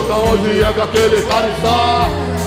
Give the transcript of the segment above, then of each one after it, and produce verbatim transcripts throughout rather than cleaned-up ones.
pergunta onde é que aquele cara está.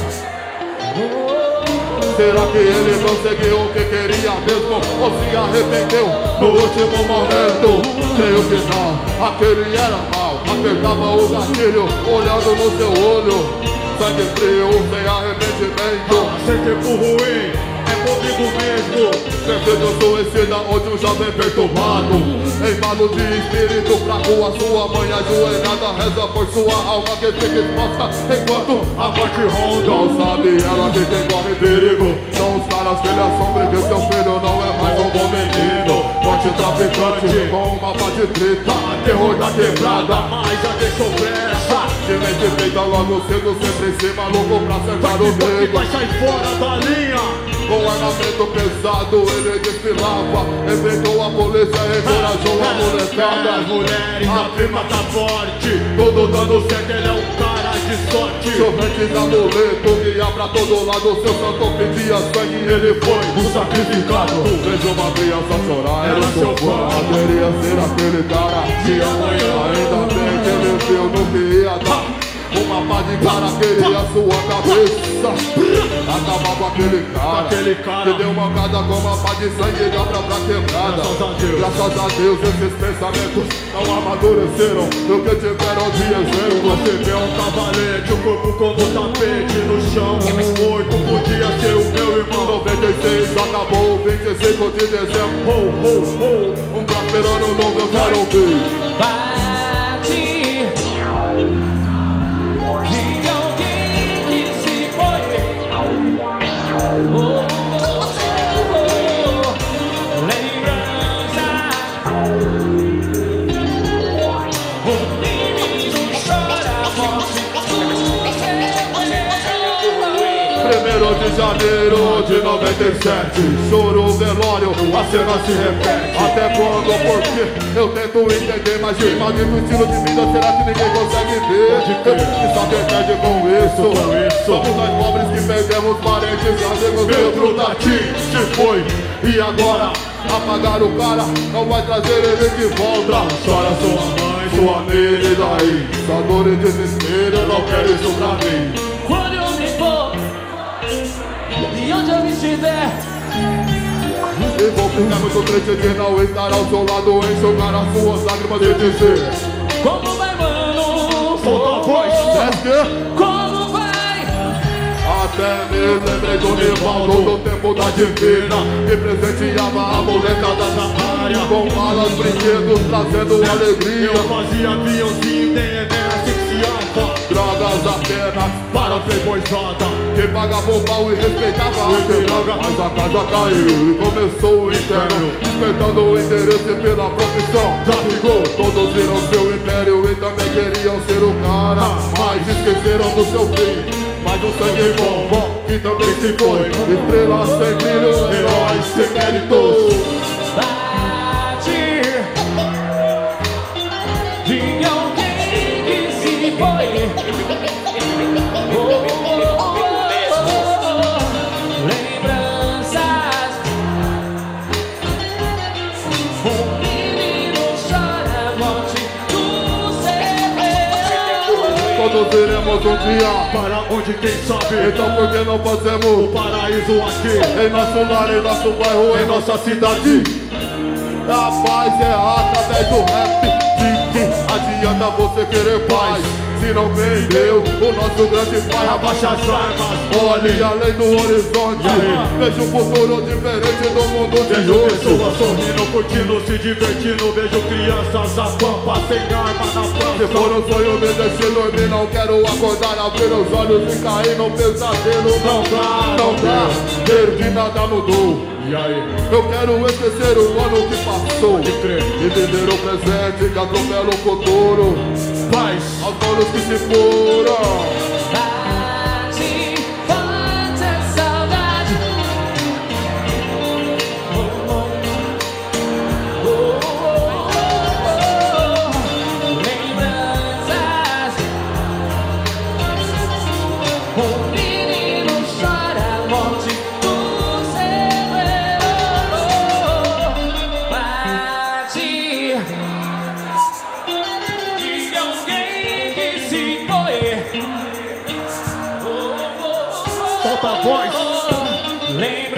Será que ele conseguiu o que queria mesmo? Ou se arrependeu no último momento? Creio que não, aquele era mal. Apertava o gatilho, olhando no seu olho. Sangue frio, sem arrependimento. Sem tempo ruim, é comigo mesmo. Defendo suicida onde um jovem perturbado, embalo de espírito fraco, a sua mãe ajoelhada reza por sua alma que fica exposta enquanto a morte ronda. Não sabe ela que quem corre perigo são os caras que lhe assombram que seu filho não é mais um bom menino. Morte traficante com um mapa de treta, terror da quebrada, mas já deixou pressa. De mente feita logo cedo, sempre em cima, louco pra acertar o dedo. Vai sair fora da linha. Com armamento pesado ele desfilava, enfrentou a polícia e encorajou a molecada. As mulheres, a prima tá forte, tudo dando certo, ele é um cara de sorte. Chovente de amuleto, guia pra todo lado, seu santo pedia sangue, ele foi o sacrificado. Vejo uma criança chorar, era seu fã. Poderia ser aquele cara de amanhã. Ainda bem que ele viu no que ia dar. Uma pá de cara queria sua cabeça. Acabava aquele cara, aquele cara que deu uma mancada com uma pá de sangue e obra pra quebrada. Graças a Deus, Graças a Deus esses pensamentos não amadureceram do que tiveram de exemplo. Você vê um cavalete, o corpo como tapete no chão. Morto podia ser o meu irmão. Noventa e seis acabou, vinte e cinco de dezembro. Ho, ho, ho, um prosperando novo eu quero ouvir. Bate de alguém que se foi. Oh, oh, oh, oh. Lembrança. O menino chora, morte. Primeiro de janeiro de noventa e sete, choro, velório, a cena se repete. Até quando, porque eu tento entender, mas de maldito estilo de vida, será que ninguém consegue ver? E só quem perde com isso, somos nós pobres que perdemos parentes, amigos. Pedro da Tim se foi, e agora, apagar o cara, não vai trazer ele de volta. Chora sua mãe, Sua amiga e daí, só dor e desespero, eu não quero isso pra mim. Quando eu me for e onde eu estiver, E vou ficar muito triste de não estar ao seu lado, enxugar as suas lágrimas e dizer: como vai, mano? solta a voz. Desce. Como vai? Até me lembrei do Nivaldo do tempo da divina, que presenteava a molecada da área com balas, brinquedos, trazendo alegria. Eu fazia aviãozinho, nem Enem asfixiava. Drogas apenas Para playboyzada, que pagava o pau e respeitava a droga. Mas a casa caiu e começou o inferno, despertando o interesse pela profissão. Traficou, Todos viram seu império e também queriam ser o cara, mas esqueceram do seu fim. Mas o sangue bom, bom, que também se foi. Estrelas sem brilho, heróis sem méritos. Bate de alguém que se foi. Oh, oh, oh, oh. Lembranças. O menino chora, morte do céu. Todos iremos um dia, para onde quem sabe. então por que não O fazemos paraíso aqui, em nosso lar, em nosso bairro, em nossa cidade? A paz é através do rap. De que adianta você querer paz se não vem Deus, o nosso grande pai? abaixa as armas. Olhe além do horizonte, veja um futuro diferente do mundo de Vejo hoje. pessoas sorrindo, curtindo, se divertindo. Vejo crianças a pampa sem arma na Se praça. for um sonho me deixe dormir, não quero acordar, abrir os olhos e cair num pesadelo. Não dá, não dá, ver que nada mudou. E aí? Eu quero esquecer o ano que passou Pode crer. e viver o presente que atropela o futuro. Paz. Aos donos que se foram. Bate forte a saudade. Oh, oh, oh, oh, oh, oh. Lembranças. O menino chora, a morte do céu. Bate de alguém que se foi. solta a voz. Lembra